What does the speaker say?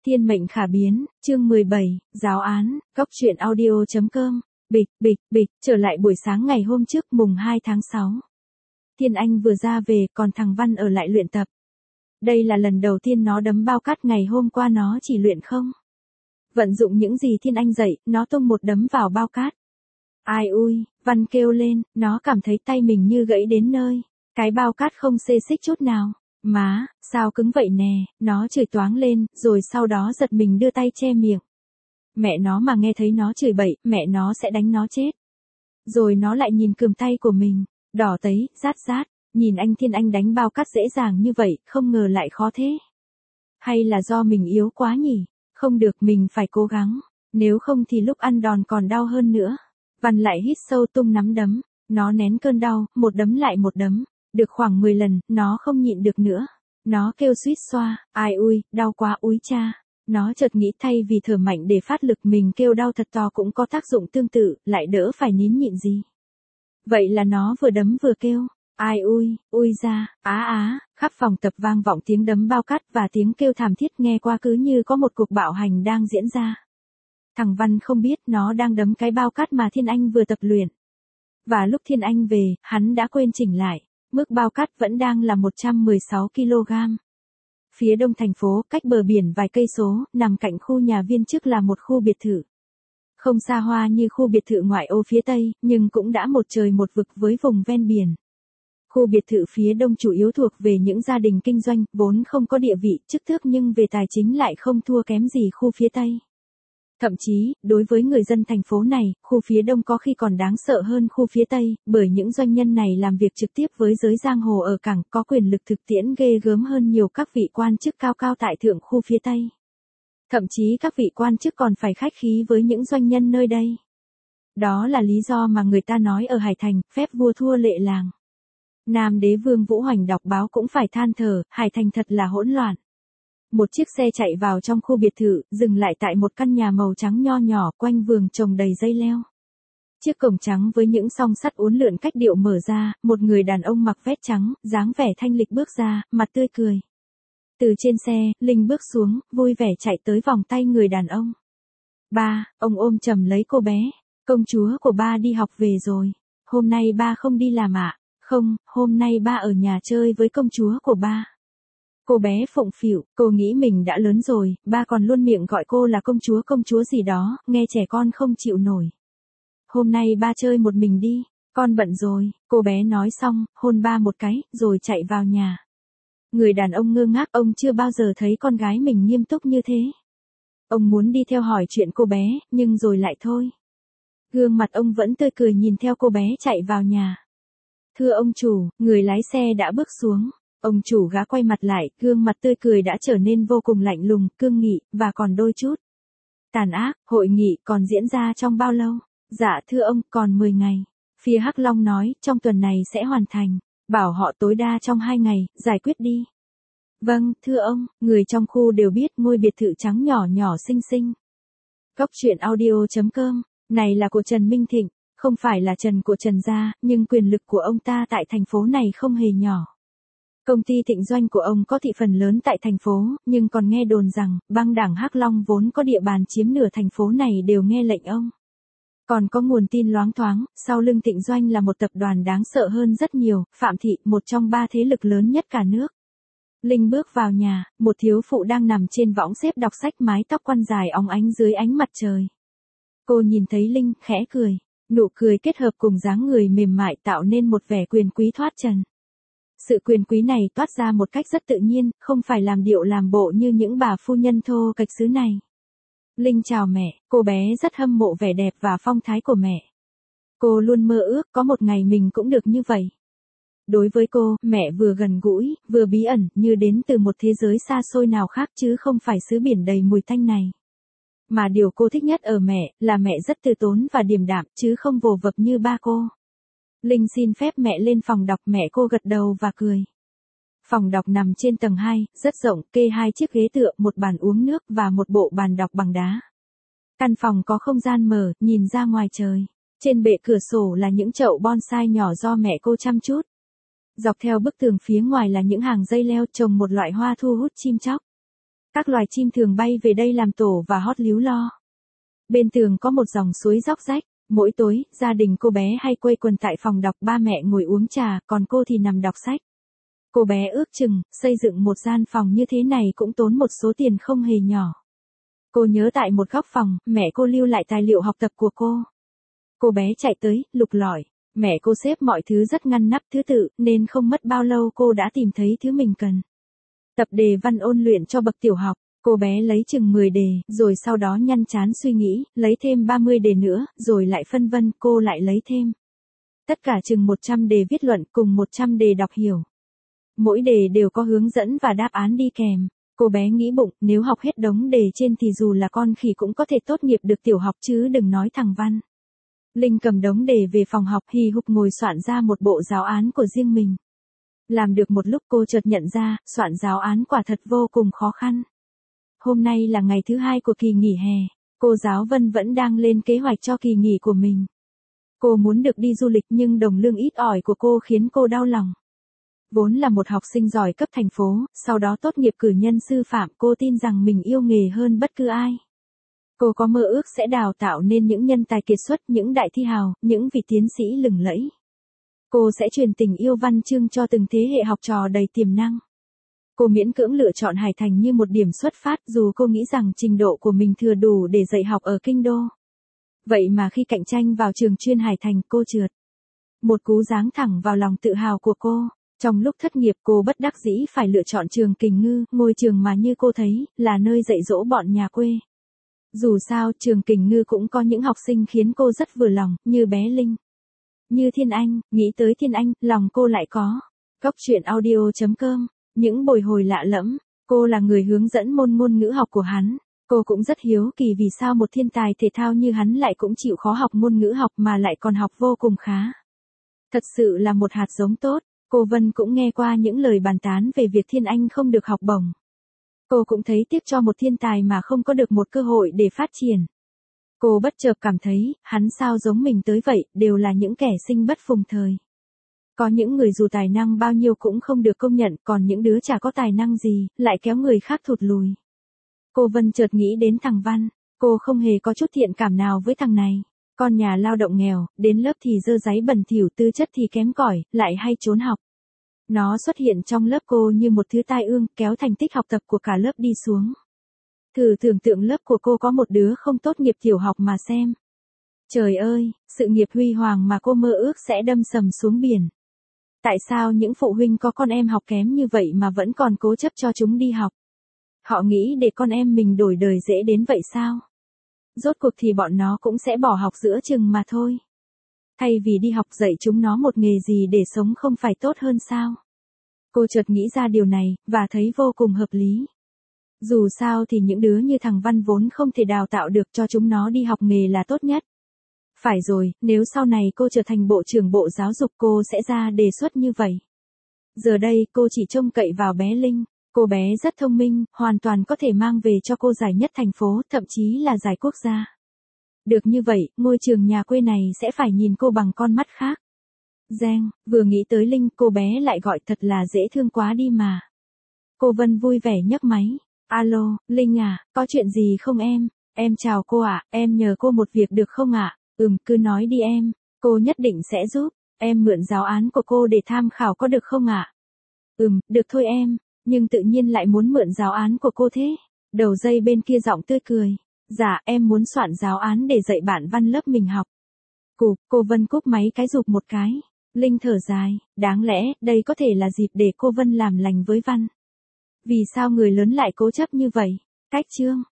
Thiên mệnh khả biến, chương 17, giáo án, góc truyện audio.com, bịch, trở lại buổi sáng ngày hôm trước mùng 2 tháng 6. Thiên Anh vừa ra về, còn thằng Văn ở lại luyện tập. Đây là lần đầu tiên nó đấm bao cát, ngày hôm qua nó chỉ luyện không. Vận dụng những gì Thiên Anh dạy, nó tung một đấm vào bao cát. Ai ui, Văn kêu lên, nó cảm thấy tay mình như gãy đến nơi. Cái bao cát không xê xích chút nào. Má, sao cứng vậy nè, nó chửi toáng lên, rồi sau đó giật mình đưa tay che miệng. Mẹ nó mà nghe thấy nó chửi bậy, mẹ nó sẽ đánh nó chết. Rồi nó lại nhìn cườm tay của mình, đỏ tấy, rát, nhìn anh Thiên Anh đánh bao cát dễ dàng như vậy, không ngờ lại khó thế. Hay là do mình yếu quá nhỉ? Không được, mình phải cố gắng, nếu không thì lúc ăn đòn còn đau hơn nữa. Văn lại hít sâu tung nắm đấm, nó nén cơn đau, một đấm lại một đấm. Được khoảng 10 lần, nó không nhịn được nữa. Nó kêu suýt xoa, ai ui, đau quá úi cha. Nó chợt nghĩ thay vì thở mạnh để phát lực mình kêu đau thật to cũng có tác dụng tương tự, lại đỡ phải nín nhịn gì. Vậy là nó vừa đấm vừa kêu, ai ui ra, khắp phòng tập vang vọng tiếng đấm bao cát và tiếng kêu thảm thiết, nghe qua cứ như có một cuộc bạo hành đang diễn ra. Thằng Văn không biết nó đang đấm cái bao cát mà Thiên Anh vừa tập luyện. Và lúc Thiên Anh về, hắn đã quên chỉnh lại. Mức bao cát vẫn đang là 116 kg. Phía đông thành phố, cách bờ biển vài cây số, nằm cạnh khu nhà viên trước là một khu biệt thự. Không xa hoa như khu biệt thự ngoại ô phía tây, nhưng cũng đã một trời một vực với vùng ven biển. Khu biệt thự phía đông chủ yếu thuộc về những gia đình kinh doanh, vốn không có địa vị, chức tước nhưng về tài chính lại không thua kém gì khu phía tây. Thậm chí, đối với người dân thành phố này, khu phía đông có khi còn đáng sợ hơn khu phía tây, bởi những doanh nhân này làm việc trực tiếp với giới giang hồ ở cảng, có quyền lực thực tiễn ghê gớm hơn nhiều các vị quan chức cao tại thượng khu phía tây. Thậm chí các vị quan chức còn phải khách khí với những doanh nhân nơi đây. Đó là lý do mà người ta nói ở Hải Thành, phép vua thua lệ làng. Nam đế Vương Vũ Hoành đọc báo cũng phải than thở, Hải Thành thật là hỗn loạn. Một chiếc xe chạy vào trong khu biệt thự, dừng lại tại một căn nhà màu trắng nho nhỏ, quanh vườn trồng đầy dây leo. Chiếc cổng trắng với những song sắt uốn lượn cách điệu mở ra, một người đàn ông mặc vest trắng, dáng vẻ thanh lịch bước ra, mặt tươi cười. Từ trên xe, Linh bước xuống, vui vẻ chạy tới vòng tay người đàn ông. Ba, ông ôm chầm lấy cô bé. Công chúa của ba đi học về rồi. Hôm nay ba không đi làm ạ? Không, hôm nay ba ở nhà chơi với công chúa của ba. Cô bé phụng phịu, cô nghĩ mình đã lớn rồi, ba còn luôn miệng gọi cô là công chúa gì đó, nghe trẻ con không chịu nổi. Hôm nay ba chơi một mình đi, con bận rồi, cô bé nói xong, hôn ba một cái, rồi chạy vào nhà. Người đàn ông ngơ ngác, ông chưa bao giờ thấy con gái mình nghiêm túc như thế. Ông muốn đi theo hỏi chuyện cô bé, nhưng rồi lại thôi. Gương mặt ông vẫn tươi cười nhìn theo cô bé chạy vào nhà. Thưa ông chủ, người lái xe đã bước xuống. Ông chủ gã quay mặt lại, gương mặt tươi cười đã trở nên vô cùng lạnh lùng, cương nghị, và còn đôi chút tàn ác. Hội nghị còn diễn ra trong bao lâu? Dạ thưa ông, còn 10 ngày. Phía Hắc Long nói, trong tuần này sẽ hoàn thành. Bảo họ tối đa trong 2 ngày, giải quyết đi. Vâng, thưa ông, người trong khu đều biết ngôi biệt thự trắng nhỏ xinh xinh. Góc truyện audio.com, này là của Trần Minh Thịnh, không phải là Trần của Trần gia, nhưng quyền lực của ông ta tại thành phố này không hề nhỏ. Công ty Thịnh Doanh của ông có thị phần lớn tại thành phố, nhưng còn nghe đồn rằng, băng đảng Hắc Long vốn có địa bàn chiếm nửa thành phố này đều nghe lệnh ông. Còn có nguồn tin loáng thoáng, sau lưng Thịnh Doanh là một tập đoàn đáng sợ hơn rất nhiều, Phạm Thị, một trong 3 thế lực lớn nhất cả nước. Linh bước vào nhà, một thiếu phụ đang nằm trên võng xếp đọc sách, mái tóc quăn dài óng ánh dưới ánh mặt trời. Cô nhìn thấy Linh, khẽ cười. Nụ cười kết hợp cùng dáng người mềm mại tạo nên một vẻ quyền quý thoát trần. Sự quyền quý này toát ra một cách rất tự nhiên, không phải làm điệu làm bộ như những bà phu nhân thô kệch xứ này. Linh chào mẹ, cô bé rất hâm mộ vẻ đẹp và phong thái của mẹ. Cô luôn mơ ước có một ngày mình cũng được như vậy. Đối với cô, mẹ vừa gần gũi, vừa bí ẩn, như đến từ một thế giới xa xôi nào khác chứ không phải xứ biển đầy mùi tanh này. Mà điều cô thích nhất ở mẹ, là mẹ rất từ tốn và điềm đạm, chứ không vồ vập như ba cô. Linh xin phép mẹ lên phòng đọc, mẹ cô gật đầu và cười. Phòng đọc nằm trên tầng 2, rất rộng, kê 2 chiếc ghế tựa, một bàn uống nước và một bộ bàn đọc bằng đá. Căn phòng có không gian mở, nhìn ra ngoài trời. Trên bệ cửa sổ là những chậu bonsai nhỏ do mẹ cô chăm chút. Dọc theo bức tường phía ngoài là những hàng dây leo trồng một loại hoa thu hút chim chóc. Các loài chim thường bay về đây làm tổ và hót líu lo. Bên tường có một dòng suối róc rách. Mỗi tối, gia đình cô bé hay quây quần tại phòng đọc, ba mẹ ngồi uống trà, còn cô thì nằm đọc sách. Cô bé ước chừng, xây dựng một gian phòng như thế này cũng tốn một số tiền không hề nhỏ. Cô nhớ tại một góc phòng, mẹ cô lưu lại tài liệu học tập của cô. Cô bé chạy tới, lục lọi. Mẹ cô xếp mọi thứ rất ngăn nắp thứ tự, nên không mất bao lâu cô đã tìm thấy thứ mình cần. Tập đề văn ôn luyện cho bậc tiểu học. Cô bé lấy chừng 10 đề, rồi sau đó nhăn chán suy nghĩ, lấy thêm 30 đề nữa, rồi lại phân vân, cô lại lấy thêm. Tất cả chừng 100 đề viết luận cùng 100 đề đọc hiểu. Mỗi đề đều có hướng dẫn và đáp án đi kèm. Cô bé nghĩ bụng, nếu học hết đống đề trên thì dù là con khỉ cũng có thể tốt nghiệp được tiểu học chứ đừng nói thằng Văn. Linh cầm đống đề về phòng học hì hục ngồi soạn ra một bộ giáo án của riêng mình. Làm được một lúc cô chợt nhận ra, soạn giáo án quả thật vô cùng khó khăn. Hôm nay là ngày thứ 2 của kỳ nghỉ hè. Cô giáo Vân vẫn đang lên kế hoạch cho kỳ nghỉ của mình. Cô muốn được đi du lịch nhưng đồng lương ít ỏi của cô khiến cô đau lòng. Vốn là một học sinh giỏi cấp thành phố, sau đó tốt nghiệp cử nhân sư phạm, cô tin rằng mình yêu nghề hơn bất cứ ai. Cô có mơ ước sẽ đào tạo nên những nhân tài kiệt xuất, những đại thi hào, những vị tiến sĩ lừng lẫy. Cô sẽ truyền tình yêu văn chương cho từng thế hệ học trò đầy tiềm năng. Cô miễn cưỡng lựa chọn Hải Thành như một điểm xuất phát dù cô nghĩ rằng trình độ của mình thừa đủ để dạy học ở kinh đô. Vậy mà khi cạnh tranh vào trường chuyên Hải Thành cô trượt. Một cú giáng thẳng vào lòng tự hào của cô. Trong lúc thất nghiệp cô bất đắc dĩ phải lựa chọn trường Kình Ngư, ngôi trường mà như cô thấy, là nơi dạy dỗ bọn nhà quê. Dù sao, trường Kình Ngư cũng có những học sinh khiến cô rất vừa lòng, như bé Linh. Như Thiên Anh, nghĩ tới Thiên Anh, lòng cô lại có. Cóc truyện audio.com, những bồi hồi lạ lẫm, cô là người hướng dẫn môn ngôn ngữ học của hắn. Cô cũng rất hiếu kỳ vì sao một thiên tài thể thao như hắn lại cũng chịu khó học ngôn ngữ học mà lại còn học vô cùng khá. Thật sự là một hạt giống tốt. Cô Vân cũng nghe qua những lời bàn tán về việc Thiên Anh không được học bổng. Cô cũng thấy tiếc cho một thiên tài mà không có được một cơ hội để phát triển. Cô bất chợt cảm thấy, hắn sao giống mình tới vậy, đều là những kẻ sinh bất phùng thời. Có những người dù tài năng bao nhiêu cũng không được công nhận, còn những đứa chả có tài năng gì, lại kéo người khác thụt lùi. Cô Vân chợt nghĩ đến thằng Văn, cô không hề có chút thiện cảm nào với thằng này. Con nhà lao động nghèo, đến lớp thì dơ dáy bẩn thỉu, tư chất thì kém cỏi, lại hay trốn học. Nó xuất hiện trong lớp cô như một thứ tai ương, kéo thành tích học tập của cả lớp đi xuống. Thử tưởng tượng lớp của cô có một đứa không tốt nghiệp tiểu học mà xem. Trời ơi, sự nghiệp huy hoàng mà cô mơ ước sẽ đâm sầm xuống biển. Tại sao những phụ huynh có con em học kém như vậy mà vẫn còn cố chấp cho chúng đi học? Họ nghĩ để con em mình đổi đời dễ đến vậy sao? Rốt cuộc thì bọn nó cũng sẽ bỏ học giữa chừng mà thôi. Thay vì đi học dạy chúng nó một nghề gì để sống không phải tốt hơn sao? Cô chợt nghĩ ra điều này, và thấy vô cùng hợp lý. Dù sao thì những đứa như thằng Văn vốn không thể đào tạo được, cho chúng nó đi học nghề là tốt nhất. Phải rồi, nếu sau này cô trở thành bộ trưởng Bộ Giáo dục cô sẽ ra đề xuất như vậy. Giờ đây cô chỉ trông cậy vào bé Linh. Cô bé rất thông minh, hoàn toàn có thể mang về cho cô giải nhất thành phố, thậm chí là giải quốc gia. Được như vậy, ngôi trường nhà quê này sẽ phải nhìn cô bằng con mắt khác. Giang, vừa nghĩ tới Linh, cô bé lại gọi thật là dễ thương quá đi mà. Cô Vân vui vẻ nhấc máy. Alo, Linh à, có chuyện gì không em? Em chào cô ạ, em nhờ cô một việc được không ạ? Cứ nói đi em, cô nhất định sẽ giúp. Em mượn giáo án của cô để tham khảo có được không ạ? Được thôi em, nhưng tự nhiên lại muốn mượn giáo án của cô thế. Đầu dây bên kia giọng tươi cười. Dạ, em muốn soạn giáo án để dạy bạn Văn lớp mình học. Cô Vân cúp máy cái rụp một cái. Linh thở dài, đáng lẽ, đây có thể là dịp để cô Vân làm lành với Văn. Vì sao người lớn lại cố chấp như vậy? Cách chương.